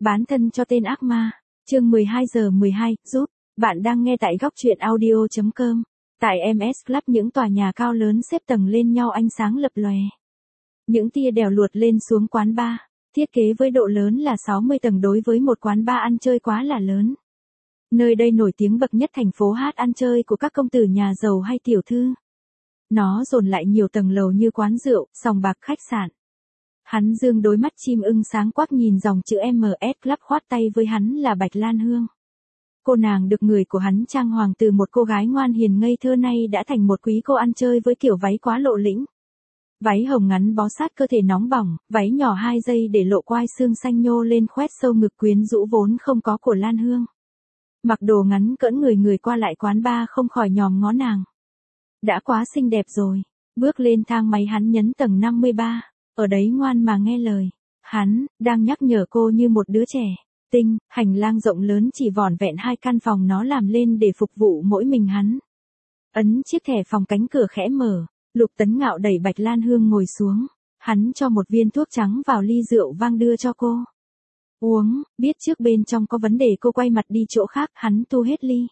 Bán thân cho tên ác ma. Chương 12:12, giúp. Bạn đang nghe tại góc truyện audio.com. Tại MS Club những tòa nhà cao lớn xếp tầng lên nhau ánh sáng lập lòe. Những tia đèo luột lên xuống quán bar, thiết kế với độ lớn là 60 tầng đối với một quán bar ăn chơi quá là lớn. Nơi đây nổi tiếng bậc nhất thành phố hát ăn chơi của các công tử nhà giàu hay tiểu thư. Nó dồn lại nhiều tầng lầu như quán rượu, sòng bạc, khách sạn. Hắn dương đôi mắt chim ưng sáng quắc nhìn dòng chữ MS Club, khoát tay với hắn là Bạch Lan Hương. Cô nàng được người của hắn trang hoàng từ một cô gái ngoan hiền ngây thơ nay đã thành một quý cô ăn chơi với kiểu váy quá lộ lĩnh. Váy hồng ngắn bó sát cơ thể nóng bỏng, váy nhỏ 2 giây để lộ quai xương xanh nhô lên khoét sâu ngực quyến rũ vốn không có của Lan Hương. Mặc đồ ngắn cỡn người qua lại quán bar không khỏi nhòm ngó nàng. Đã quá xinh đẹp rồi. Bước lên thang máy hắn nhấn tầng 53. Ở đấy ngoan mà nghe lời. Hắn đang nhắc nhở cô như một đứa trẻ. Tinh, hành lang rộng lớn chỉ vỏn vẹn 2 căn phòng nó làm lên để phục vụ mỗi mình hắn. Ấn chiếc thẻ phòng, cánh cửa khẽ mở. Lục Tấn Ngạo đẩy Bạch Lan Hương ngồi xuống. Hắn cho một viên thuốc trắng vào ly rượu vang đưa cho cô. Uống, biết trước bên trong có vấn đề cô quay mặt đi chỗ khác, hắn tu hết ly.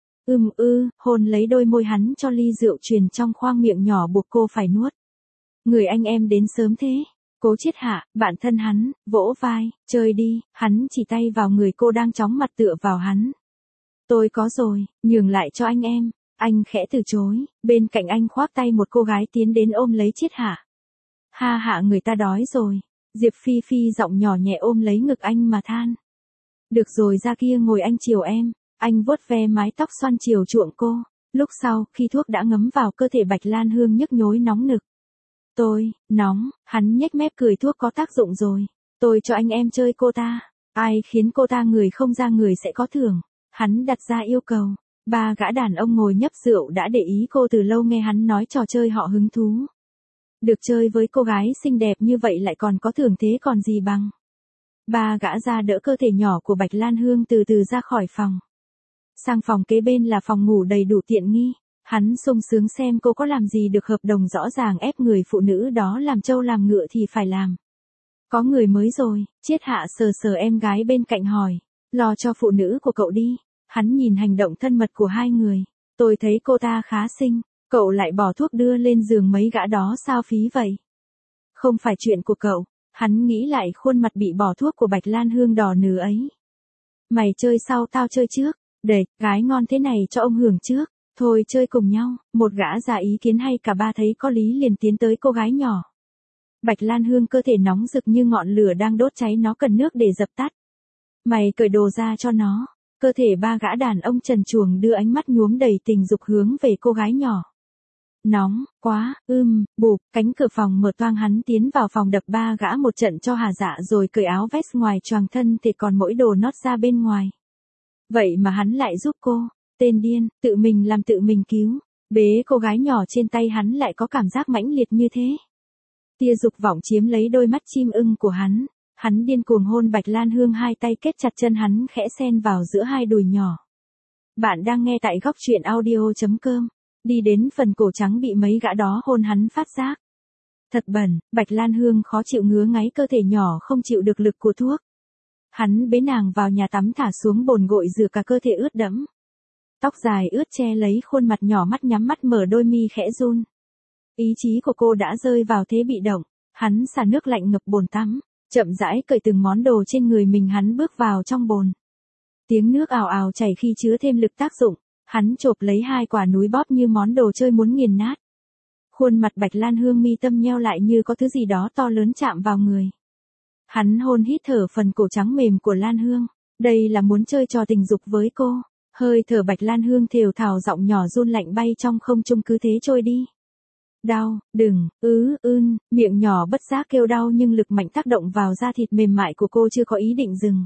Hôn lấy đôi môi hắn cho ly rượu truyền trong khoang miệng nhỏ buộc cô phải nuốt. Người anh em đến sớm thế. Cố Triết Hạ, bạn thân hắn, vỗ vai, chơi đi, hắn chỉ tay vào người cô đang chóng mặt tựa vào hắn. Tôi có rồi, nhường lại cho anh em. Anh khẽ từ chối, bên cạnh anh khoác tay một cô gái tiến đến ôm lấy Triết Hạ. Ha hạ, người ta đói rồi. Diệp Phi Phi giọng nhỏ nhẹ ôm lấy ngực anh mà than. Được rồi, ra kia ngồi anh chiều em. Anh vuốt ve mái tóc xoăn chiều chuộng cô. Lúc sau, khi thuốc đã ngấm vào cơ thể Bạch Lan Hương nhức nhối nóng nực. Tôi, nóng, hắn nhếch mép cười, thuốc có tác dụng rồi. Tôi cho anh em chơi cô ta. Ai khiến cô ta người không ra người sẽ có thưởng. Hắn đặt ra yêu cầu. 3 gã đàn ông ngồi nhấp rượu đã để ý cô từ lâu, nghe hắn nói trò chơi họ hứng thú. Được chơi với cô gái xinh đẹp như vậy lại còn có thưởng thế còn gì bằng. 3 gã ra đỡ cơ thể nhỏ của Bạch Lan Hương từ từ ra khỏi phòng. Sang phòng kế bên là phòng ngủ đầy đủ tiện nghi. Hắn sung sướng xem cô có làm gì được, hợp đồng rõ ràng ép người phụ nữ đó làm trâu làm ngựa thì phải làm. Có người mới rồi. Triết Hạ sờ sờ em gái bên cạnh hỏi. Lo cho phụ nữ của cậu đi. Hắn nhìn hành động thân mật của hai người. Tôi thấy cô ta khá xinh. Cậu lại bỏ thuốc đưa lên giường mấy gã đó sao phí vậy? Không phải chuyện của cậu. Hắn nghĩ lại khuôn mặt bị bỏ thuốc của Bạch Lan Hương đỏ nừ ấy. Mày chơi sau tao chơi trước. Để, gái ngon thế này cho ông hưởng trước. Thôi chơi cùng nhau. Một gã già ý kiến hay, cả ba thấy có lý liền tiến tới cô gái nhỏ. Bạch Lan Hương cơ thể nóng rực như ngọn lửa đang đốt cháy, nó cần nước để dập tắt. Mày cởi đồ ra cho nó. Cơ thể 3 gã đàn ông trần truồng đưa ánh mắt nhuốm đầy tình dục hướng về cô gái nhỏ. Nóng, quá, bụp, cánh cửa phòng mở toang, hắn tiến vào phòng đập 3 gã một trận cho hà dạ rồi cởi áo vest ngoài choàng thân thì còn mỗi đồ nót ra bên ngoài. Vậy mà hắn lại giúp cô, tên điên, tự mình làm tự mình cứu, bế cô gái nhỏ trên tay, hắn lại có cảm giác mãnh liệt như thế. Tia dục vọng chiếm lấy đôi mắt chim ưng của hắn. Hắn điên cuồng hôn Bạch Lan Hương, 2 tay kết chặt chân hắn khẽ xen vào giữa 2 đùi nhỏ. Bạn đang nghe tại góc truyện audio.com. Đi đến phần cổ trắng bị mấy gã đó hôn hắn phát giác. Thật bẩn, Bạch Lan Hương khó chịu ngứa ngáy cơ thể nhỏ không chịu được lực của thuốc. Hắn bế nàng vào nhà tắm, thả xuống bồn gội rửa cả cơ thể ướt đẫm. Tóc dài ướt che lấy khuôn mặt nhỏ, mắt nhắm mắt mở, đôi mi khẽ run. Ý chí của cô đã rơi vào thế bị động. Hắn xả nước lạnh ngập bồn tắm. Chậm rãi cởi từng món đồ trên người mình, hắn bước vào trong bồn. Tiếng nước ào ào chảy khi chứa thêm lực tác dụng. Hắn chộp lấy 2 quả núi bóp như món đồ chơi muốn nghiền nát. Khuôn mặt Bạch Lan Hương mi tâm nheo lại như có thứ gì đó to lớn chạm vào người. Hắn hôn hít thở phần cổ trắng mềm của Lan Hương. Đây là muốn chơi trò tình dục với cô. Hơi thở Bạch Lan Hương thều thào, giọng nhỏ run lạnh bay trong không trung, cứ thế trôi đi. Đau, đừng, miệng nhỏ bất giác kêu đau nhưng lực mạnh tác động vào da thịt mềm mại của cô chưa có ý định dừng.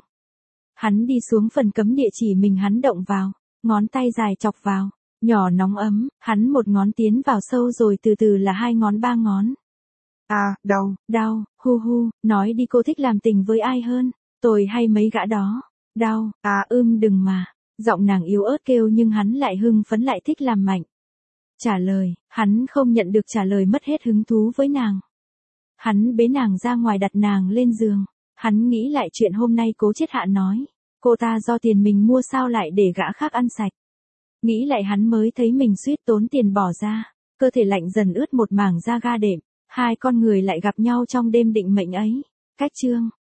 Hắn đi xuống phần cấm địa chỉ mình hắn động vào, ngón tay dài chọc vào, nhỏ nóng ấm, hắn một ngón tiến vào sâu rồi từ từ là 2 ngón 3 ngón. Đau, nói đi, cô thích làm tình với ai hơn, tôi hay mấy gã đó? Đau, đừng mà, giọng nàng yếu ớt kêu nhưng hắn lại hưng phấn, lại thích làm mạnh. Trả lời, hắn không nhận được trả lời, mất hết hứng thú với nàng. Hắn bế nàng ra ngoài, đặt nàng lên giường. Hắn nghĩ lại chuyện hôm nay Cố Triết Hạ nói. Cô ta do tiền mình mua sao lại để gã khác ăn sạch. Nghĩ lại hắn mới thấy mình suýt tốn tiền bỏ ra. Cơ thể lạnh dần ướt một mảng da ga đệm. Hai con người lại gặp nhau trong đêm định mệnh ấy. Cách chương